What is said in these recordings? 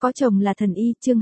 Có chồng là thần y, chương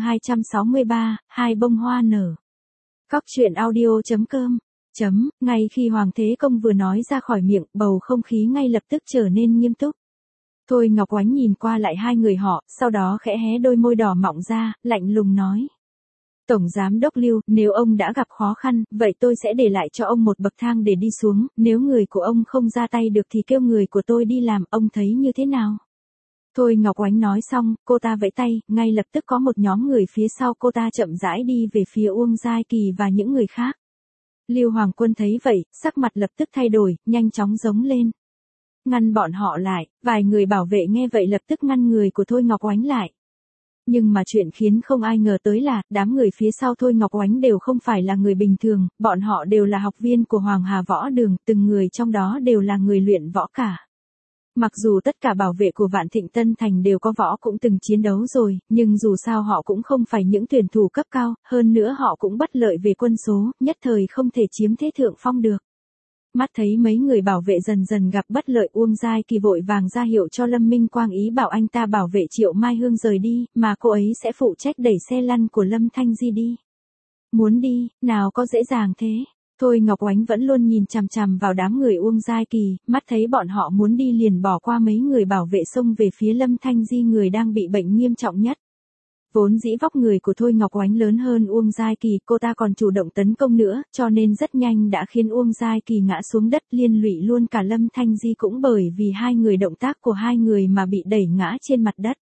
263, hai bông hoa nở. Cóc truyện audio.com. Ngay khi Hoàng Thế Công vừa nói ra khỏi miệng, bầu không khí ngay lập tức trở nên nghiêm túc. Thôi Ngọc Oánh nhìn qua lại hai người họ, sau đó khẽ hé đôi môi đỏ mọng ra, lạnh lùng nói. Tổng Giám đốc Lưu, nếu ông đã gặp khó khăn, vậy tôi sẽ để lại cho ông một bậc thang để đi xuống, nếu người của ông không ra tay được thì kêu người của tôi đi làm, ông thấy như thế nào? Thôi Ngọc Oánh nói xong, cô ta vẫy tay, ngay lập tức có một nhóm người phía sau cô ta chậm rãi đi về phía Uông Giai Kỳ và những người khác. Lưu Hoàng Quân thấy vậy, sắc mặt lập tức thay đổi, nhanh chóng giống lên. Ngăn bọn họ lại, vài người bảo vệ nghe vậy lập tức ngăn người của Thôi Ngọc Oánh lại. Nhưng mà chuyện khiến không ai ngờ tới là, đám người phía sau Thôi Ngọc Oánh đều không phải là người bình thường, bọn họ đều là học viên của Hoàng Hà Võ Đường, từng người trong đó đều là người luyện võ cả. Mặc dù tất cả bảo vệ của Vạn Thịnh Tân Thành đều có võ cũng từng chiến đấu rồi, nhưng dù sao họ cũng không phải những tuyển thủ cấp cao, hơn nữa họ cũng bất lợi về quân số, nhất thời không thể chiếm thế thượng phong được. Mắt thấy mấy người bảo vệ dần dần gặp bất lợi, Uông Giai Kỳ vội vàng ra hiệu cho Lâm Minh Quang, ý bảo anh ta bảo vệ Triệu Mai Hương rời đi, mà cô ấy sẽ phụ trách đẩy xe lăn của Lâm Thanh Di đi. Muốn đi, nào có dễ dàng thế. Thôi Ngọc Oánh vẫn luôn nhìn chằm chằm vào đám người Uông Giai Kỳ, mắt thấy bọn họ muốn đi liền bỏ qua mấy người bảo vệ xông về phía Lâm Thanh Di, người đang bị bệnh nghiêm trọng nhất. Vốn dĩ vóc người của Thôi Ngọc Oánh lớn hơn Uông Giai Kỳ, cô ta còn chủ động tấn công nữa, cho nên rất nhanh đã khiến Uông Giai Kỳ ngã xuống đất, liên lụy luôn cả Lâm Thanh Di, cũng bởi vì hai người động tác của hai người mà bị đẩy ngã trên mặt đất.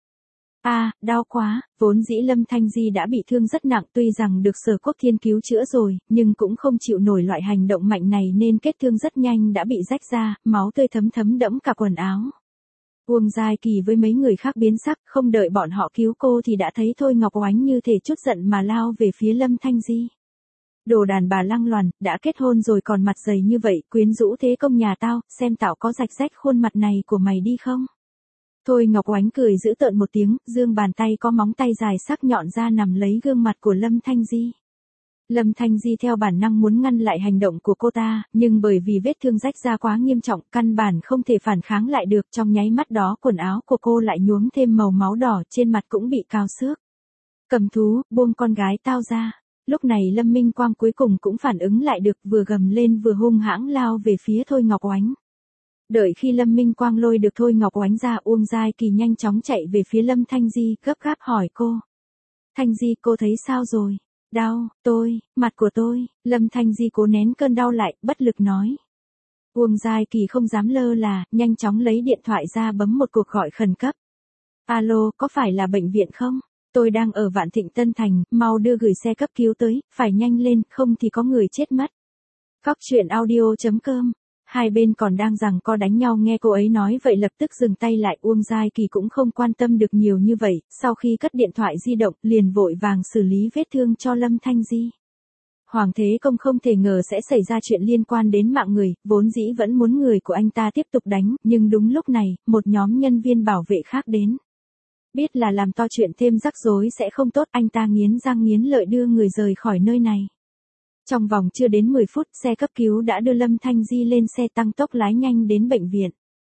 Đau quá, vốn dĩ Lâm Thanh Di đã bị thương rất nặng, tuy rằng được Sở Quốc Thiên cứu chữa rồi, nhưng cũng không chịu nổi loại hành động mạnh này nên kết thương rất nhanh đã bị rách ra, máu tươi thấm thấm đẫm cả quần áo. Uông Giai Kỳ với mấy người khác biến sắc, không đợi bọn họ cứu cô thì đã thấy Thôi Ngọc Oánh như thể chút giận mà lao về phía Lâm Thanh Di. Đồ đàn bà lăng loàn, đã kết hôn rồi còn mặt dày như vậy, quyến rũ thế công nhà tao, xem tao có rạch rách khuôn mặt này của mày đi không? Thôi Ngọc Oánh cười giễu tợn một tiếng, giương bàn tay có móng tay dài sắc nhọn ra nằm lấy gương mặt của Lâm Thanh Di. Lâm Thanh Di theo bản năng muốn ngăn lại hành động của cô ta, nhưng bởi vì vết thương rách ra quá nghiêm trọng, căn bản không thể phản kháng lại được, trong nháy mắt đó quần áo của cô lại nhuốm thêm màu máu đỏ, trên mặt cũng bị cào xước. Cầm thú, buông con gái tao ra. Lúc này Lâm Minh Quang cuối cùng cũng phản ứng lại được, vừa gầm lên vừa hung hãng lao về phía Thôi Ngọc Oánh. Đợi khi Lâm Minh Quang lôi được Thôi Ngọc Oánh ra, Uông Giai Kỳ nhanh chóng chạy về phía Lâm Thanh Di, gấp gáp hỏi cô. Thanh Di, cô thấy sao rồi? Đau, mặt của tôi. Lâm Thanh Di cố nén cơn đau lại, bất lực nói. Uông Giai Kỳ không dám lơ là, nhanh chóng lấy điện thoại ra bấm một cuộc gọi khẩn cấp. Alo, có phải là bệnh viện không? Tôi đang ở Vạn Thịnh Tân Thành, mau đưa gửi xe cấp cứu tới, phải nhanh lên, không thì có người chết mất. Cóc truyện audio.com. Hai bên còn đang giằng co đánh nhau, nghe cô ấy nói vậy lập tức dừng tay lại. Uông Giai Kỳ cũng không quan tâm được nhiều như vậy, sau khi cất điện thoại di động, liền vội vàng xử lý vết thương cho Lâm Thanh Di. Hoàng Thế Công không thể ngờ sẽ xảy ra chuyện liên quan đến mạng người, vốn dĩ vẫn muốn người của anh ta tiếp tục đánh, nhưng đúng lúc này, một nhóm nhân viên bảo vệ khác đến. Biết là làm to chuyện thêm rắc rối sẽ không tốt, anh ta nghiến răng nghiến lợi đưa người rời khỏi nơi này. Trong vòng chưa đến 10 phút, xe cấp cứu đã đưa Lâm Thanh Di lên xe tăng tốc lái nhanh đến bệnh viện.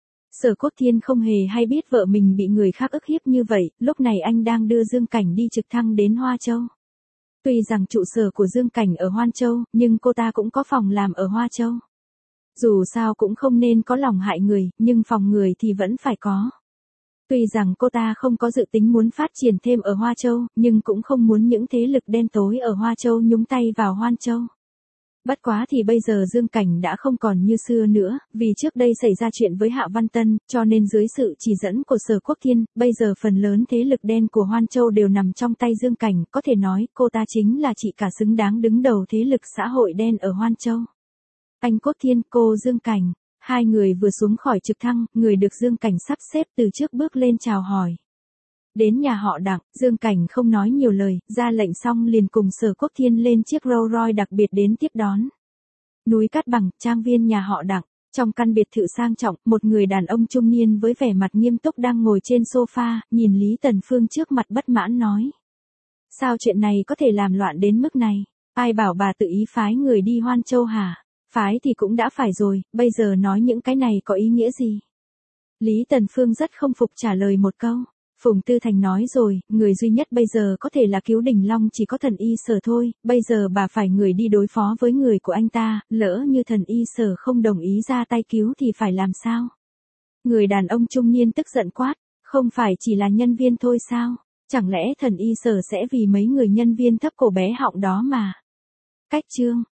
Sở Quốc Thiên không hề hay biết vợ mình bị người khác ức hiếp như vậy, lúc này anh đang đưa Dương Cảnh đi trực thăng đến Hoa Châu. Tuy rằng trụ sở của Dương Cảnh ở Hoan Châu, nhưng cô ta cũng có phòng làm ở Hoa Châu. Dù sao cũng không nên có lòng hại người, nhưng phòng người thì vẫn phải có. Tuy rằng cô ta không có dự tính muốn phát triển thêm ở Hoa Châu, nhưng cũng không muốn những thế lực đen tối ở Hoa Châu nhúng tay vào Hoan Châu. Bất quá thì bây giờ Dương Cảnh đã không còn như xưa nữa, vì trước đây xảy ra chuyện với Hạ Văn Tân, cho nên dưới sự chỉ dẫn của Sở Quốc Thiên, bây giờ phần lớn thế lực đen của Hoan Châu đều nằm trong tay Dương Cảnh, có thể nói cô ta chính là chị cả xứng đáng đứng đầu thế lực xã hội đen ở Hoan Châu. Anh Quốc Thiên, cô Dương Cảnh. Hai người vừa xuống khỏi trực thăng, người được Dương Cảnh sắp xếp từ trước bước lên chào hỏi. Đến nhà họ Đặng, Dương Cảnh không nói nhiều lời, ra lệnh xong liền cùng Sở Quốc Thiên lên chiếc Rolls Royce đặc biệt đến tiếp đón. Núi Cát Bằng, trang viên nhà họ Đặng. Trong căn biệt thự sang trọng, một người đàn ông trung niên với vẻ mặt nghiêm túc đang ngồi trên sofa, nhìn Lý Tần Phương trước mặt bất mãn nói. Sao chuyện này có thể làm loạn đến mức này? Ai bảo bà tự ý phái người đi Hoan Châu hả? Phái thì cũng đã phải rồi, bây giờ nói những cái này có ý nghĩa gì? Lý Tần Phương rất không phục trả lời một câu. Phùng Tư Thành nói rồi, người duy nhất bây giờ có thể là cứu Đình Long chỉ có thần y Sở thôi, bây giờ bà phải người đi đối phó với người của anh ta, lỡ như thần y Sở không đồng ý ra tay cứu thì phải làm sao? Người đàn ông trung niên tức giận quát, không phải chỉ là nhân viên thôi sao? Chẳng lẽ thần y Sở sẽ vì mấy người nhân viên thấp cổ bé họng đó mà? Cách chương